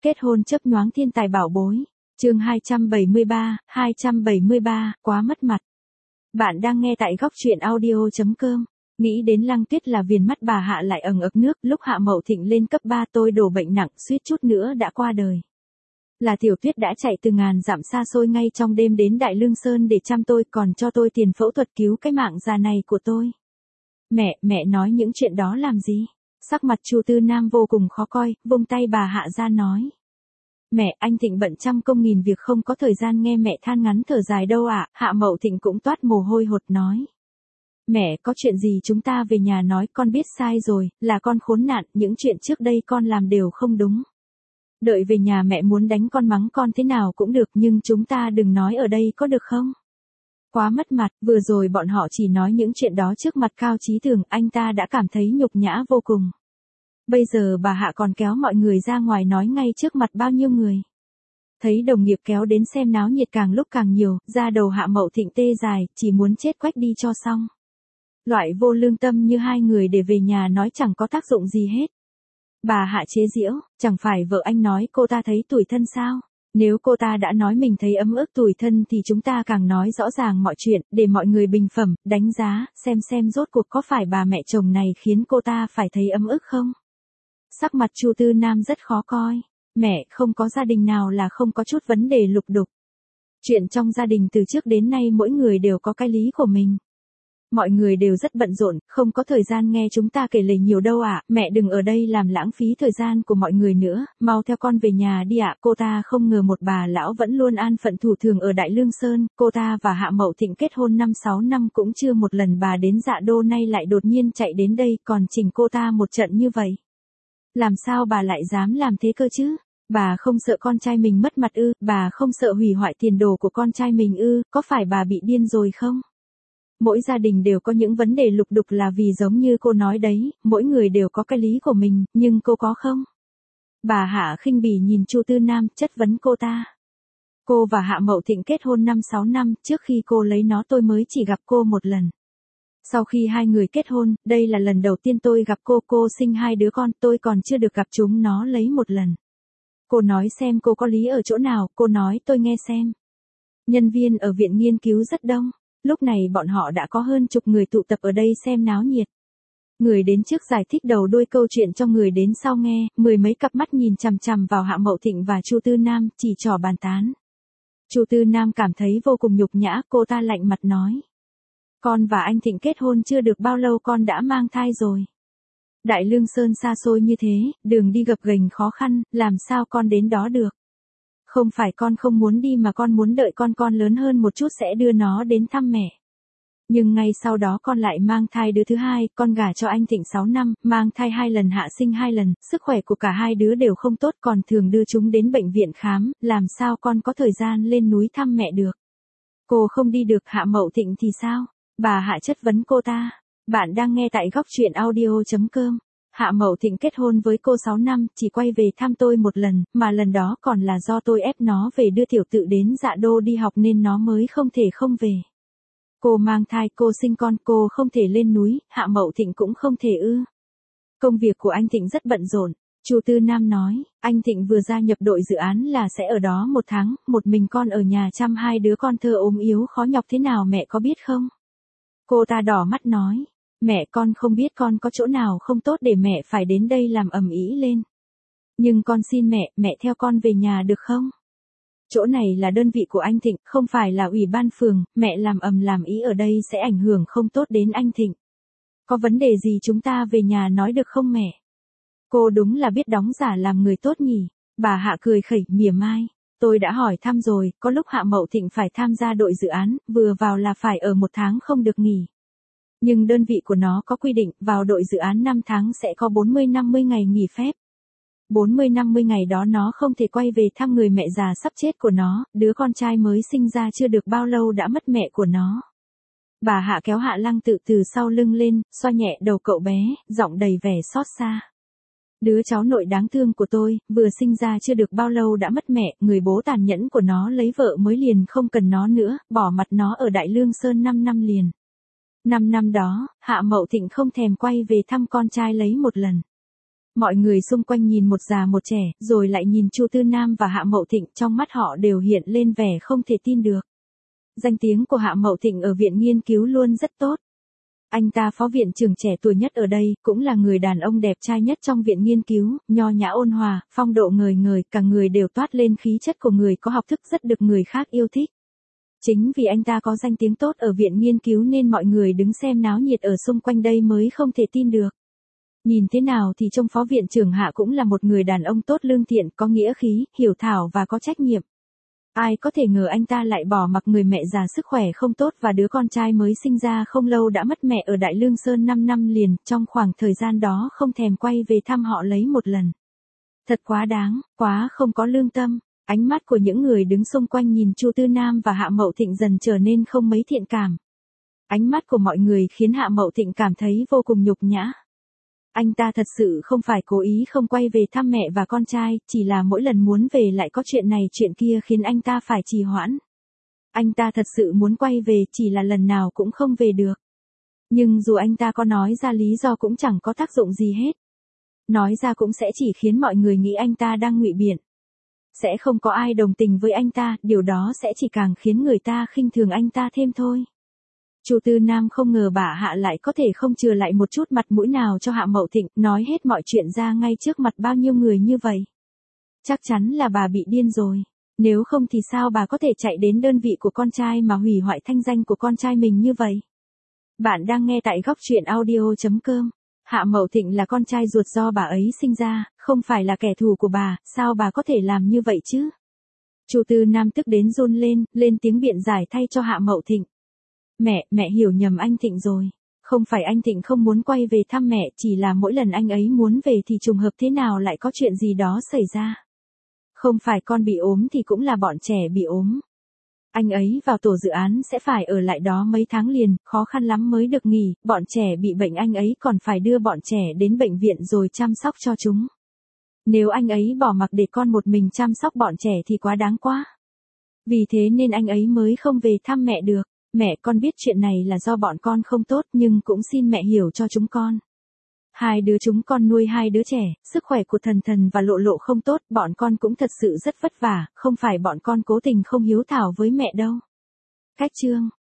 Kết hôn chớp nhoáng thiên tài bảo bối. Chương 273, quá mất mặt. Bạn đang nghe tại góc truyện audio.com. Nghĩ đến Lăng Tuyết là viền mắt bà Hạ lại ẩn ực nước, lúc Hạ Mậu Thịnh lên cấp 3 tôi đổ bệnh nặng, suýt chút nữa đã qua đời. Là Tiểu Tuyết đã chạy từ ngàn dặm xa xôi ngay trong đêm đến Đại Lương Sơn để chăm tôi, còn cho tôi tiền phẫu thuật cứu cái mạng già này của tôi. Mẹ nói những chuyện đó làm gì? Sắc mặt Chu Tư Nam vô cùng khó coi, vung tay bà Hạ ra nói. Mẹ, anh Thịnh bận trăm công nghìn việc không có thời gian nghe mẹ than ngắn thở dài đâu ạ. Hạ Mậu Thịnh cũng toát mồ hôi hột nói. Mẹ, có chuyện gì chúng ta về nhà nói, con biết sai rồi, là con khốn nạn, những chuyện trước đây con làm đều không đúng. Đợi về nhà mẹ muốn đánh con mắng con thế nào cũng được, nhưng chúng ta đừng nói ở đây có được không? Quá mất mặt, vừa rồi bọn họ chỉ nói những chuyện đó trước mặt Cao Chí Thường, anh ta đã cảm thấy nhục nhã vô cùng. Bây giờ bà Hạ còn kéo mọi người ra ngoài nói ngay trước mặt bao nhiêu người. Thấy đồng nghiệp kéo đến xem náo nhiệt càng lúc càng nhiều, da đầu Hạ Mậu Thịnh tê dài, chỉ muốn chết quách đi cho xong. Loại vô lương tâm như hai người để về nhà nói chẳng có tác dụng gì hết. Bà Hạ chế giễu, chẳng phải vợ anh nói cô ta thấy tủi thân sao? Nếu cô ta đã nói mình thấy ấm ức tủi thân thì chúng ta càng nói rõ ràng mọi chuyện, để mọi người bình phẩm, đánh giá, xem rốt cuộc có phải bà mẹ chồng này khiến cô ta phải thấy ấm ức không? Sắc mặt Chu Tư Nam rất khó coi. Mẹ, không có gia đình nào là không có chút vấn đề lục đục. Chuyện trong gia đình từ trước đến nay mỗi người đều có cái lý của mình. Mọi người đều rất bận rộn, không có thời gian nghe chúng ta kể lể nhiều đâu ạ. Mẹ đừng ở đây làm lãng phí thời gian của mọi người nữa, mau theo con về nhà đi ạ. Cô ta không ngờ một bà lão vẫn luôn an phận thủ thường ở Đại Lương Sơn, cô ta và Hạ Mậu Thịnh kết hôn 5-6 năm cũng chưa một lần bà đến Dạ Đô, nay lại đột nhiên chạy đến đây còn chỉnh cô ta một trận như vậy. Làm sao bà lại dám làm thế cơ chứ? Bà không sợ con trai mình mất mặt ư? Bà không sợ hủy hoại tiền đồ của con trai mình ư? Có phải bà bị điên rồi không? Mỗi gia đình đều có những vấn đề lục đục là vì giống như cô nói đấy, mỗi người đều có cái lý của mình, nhưng cô có không? Bà Hạ khinh bỉ nhìn Chu Tư Nam, chất vấn cô ta. Cô và Hạ Mậu Thịnh kết hôn 5-6 năm, trước khi cô lấy nó tôi mới chỉ gặp cô một lần. Sau khi hai người kết hôn, đây là lần đầu tiên tôi gặp cô sinh hai đứa con, tôi còn chưa được gặp chúng nó lấy một lần. Cô nói xem cô có lý ở chỗ nào, cô nói tôi nghe xem. Nhân viên ở viện nghiên cứu rất đông, lúc này bọn họ đã có hơn chục người tụ tập ở đây xem náo nhiệt. Người đến trước giải thích đầu đuôi câu chuyện cho người đến sau nghe, mười mấy cặp mắt nhìn chằm chằm vào Hạ Mậu Thịnh và Chu Tư Nam, chỉ trỏ bàn tán. Chu Tư Nam cảm thấy vô cùng nhục nhã, cô ta lạnh mặt nói. Con và anh Thịnh kết hôn chưa được bao lâu con đã mang thai rồi. Đại Lương Sơn xa xôi như thế, đường đi gập ghềnh khó khăn, làm sao con đến đó được? Không phải con không muốn đi mà con muốn đợi con lớn hơn một chút sẽ đưa nó đến thăm mẹ. Nhưng ngay sau đó con lại mang thai đứa thứ hai, con gả cho anh Thịnh 6 năm, mang thai 2 lần hạ sinh 2 lần, sức khỏe của cả hai đứa đều không tốt, còn thường đưa chúng đến bệnh viện khám, làm sao con có thời gian lên núi thăm mẹ được? Cô không đi được, Hạ Mậu Thịnh thì sao? Bà Hạ chất vấn cô ta. Bạn đang nghe tại góc truyện audio.com. Hạ Mậu Thịnh kết hôn với cô 6 năm, chỉ quay về thăm tôi một lần, mà lần đó còn là do tôi ép nó về đưa tiểu tự đến Dạ Đô đi học nên nó mới không thể không về. Cô mang thai, cô sinh con, cô không thể lên núi, Hạ Mậu Thịnh cũng không thể ư? Công việc của anh Thịnh rất bận rộn. Chu Tư Nam nói, anh Thịnh vừa gia nhập đội dự án là sẽ ở đó 1 tháng, một mình con ở nhà chăm hai đứa con thơ ốm yếu khó nhọc thế nào mẹ có biết không? Cô ta đỏ mắt nói, mẹ con không biết con có chỗ nào không tốt để mẹ phải đến đây làm ầm ĩ lên. Nhưng con xin mẹ theo con về nhà được không? Chỗ này là đơn vị của anh Thịnh, không phải là ủy ban phường, mẹ làm ầm làm ý ở đây sẽ ảnh hưởng không tốt đến anh Thịnh. Có vấn đề gì chúng ta về nhà nói được không mẹ? Cô đúng là biết đóng giả làm người tốt nhỉ? Bà Hạ cười khẩy mỉa mai. Tôi đã hỏi thăm rồi, có lúc Hạ Mậu Thịnh phải tham gia đội dự án, vừa vào là phải ở 1 tháng không được nghỉ. Nhưng đơn vị của nó có quy định, vào đội dự án 5 tháng sẽ có 40-50 ngày nghỉ phép. 40-50 ngày đó nó không thể quay về thăm người mẹ già sắp chết của nó, đứa con trai mới sinh ra chưa được bao lâu đã mất mẹ của nó. Bà Hạ kéo Hạ Lăng Tự từ sau lưng lên, xoa nhẹ đầu cậu bé, giọng đầy vẻ xót xa. Đứa cháu nội đáng thương của tôi, vừa sinh ra chưa được bao lâu đã mất mẹ, người bố tàn nhẫn của nó lấy vợ mới liền không cần nó nữa, bỏ mặt nó ở Đại Lương Sơn 5 năm liền. 5 năm đó, Hạ Mậu Thịnh không thèm quay về thăm con trai lấy một lần. Mọi người xung quanh nhìn một già một trẻ, rồi lại nhìn Chu Tư Nam và Hạ Mậu Thịnh, trong mắt họ đều hiện lên vẻ không thể tin được. Danh tiếng của Hạ Mậu Thịnh ở viện nghiên cứu luôn rất tốt. Anh ta phó viện trưởng trẻ tuổi nhất ở đây, cũng là người đàn ông đẹp trai nhất trong viện nghiên cứu, nho nhã ôn hòa, phong độ ngời ngời, cả người đều toát lên khí chất của người có học thức rất được người khác yêu thích. Chính vì anh ta có danh tiếng tốt ở viện nghiên cứu nên mọi người đứng xem náo nhiệt ở xung quanh đây mới không thể tin được. Nhìn thế nào thì trông phó viện trưởng Hạ cũng là một người đàn ông tốt lương thiện, có nghĩa khí, hiểu thảo và có trách nhiệm. Ai có thể ngờ anh ta lại bỏ mặc người mẹ già sức khỏe không tốt và đứa con trai mới sinh ra không lâu đã mất mẹ ở Đại Lương Sơn 5 năm liền, trong khoảng thời gian đó không thèm quay về thăm họ lấy một lần. Thật quá đáng, quá không có lương tâm. Ánh mắt của những người đứng xung quanh nhìn Chu Tư Nam và Hạ Mậu Thịnh dần trở nên không mấy thiện cảm. Ánh mắt của mọi người khiến Hạ Mậu Thịnh cảm thấy vô cùng nhục nhã. Anh ta thật sự không phải cố ý không quay về thăm mẹ và con trai, chỉ là mỗi lần muốn về lại có chuyện này chuyện kia khiến anh ta phải trì hoãn. Anh ta thật sự muốn quay về, chỉ là lần nào cũng không về được. Nhưng dù anh ta có nói ra lý do cũng chẳng có tác dụng gì hết. Nói ra cũng sẽ chỉ khiến mọi người nghĩ anh ta đang ngụy biện. Sẽ không có ai đồng tình với anh ta, điều đó sẽ chỉ càng khiến người ta khinh thường anh ta thêm thôi. Chu Tư Nam không ngờ bà Hạ lại có thể không chừa lại một chút mặt mũi nào cho Hạ Mậu Thịnh, nói hết mọi chuyện ra ngay trước mặt bao nhiêu người như vậy. Chắc chắn là bà bị điên rồi. Nếu không thì sao bà có thể chạy đến đơn vị của con trai mà hủy hoại thanh danh của con trai mình như vậy? Bạn đang nghe tại góc truyện audio.com. Hạ Mậu Thịnh là con trai ruột do bà ấy sinh ra, không phải là kẻ thù của bà, sao bà có thể làm như vậy chứ? Chu Tư Nam tức đến run lên tiếng biện giải thay cho Hạ Mậu Thịnh. Mẹ hiểu nhầm anh Thịnh rồi. Không phải anh Thịnh không muốn quay về thăm mẹ, chỉ là mỗi lần anh ấy muốn về thì trùng hợp thế nào lại có chuyện gì đó xảy ra. Không phải con bị ốm thì cũng là bọn trẻ bị ốm. Anh ấy vào tổ dự án sẽ phải ở lại đó mấy tháng liền, khó khăn lắm mới được nghỉ, bọn trẻ bị bệnh anh ấy còn phải đưa bọn trẻ đến bệnh viện rồi chăm sóc cho chúng. Nếu anh ấy bỏ mặc để con một mình chăm sóc bọn trẻ thì quá đáng quá. Vì thế nên anh ấy mới không về thăm mẹ được. Mẹ con biết chuyện này là do bọn con không tốt nhưng cũng xin mẹ hiểu cho chúng con. Hai đứa chúng con nuôi hai đứa trẻ, sức khỏe của Thần Thần và Lộ Lộ không tốt, bọn con cũng thật sự rất vất vả, không phải bọn con cố tình không hiếu thảo với mẹ đâu. Cách chương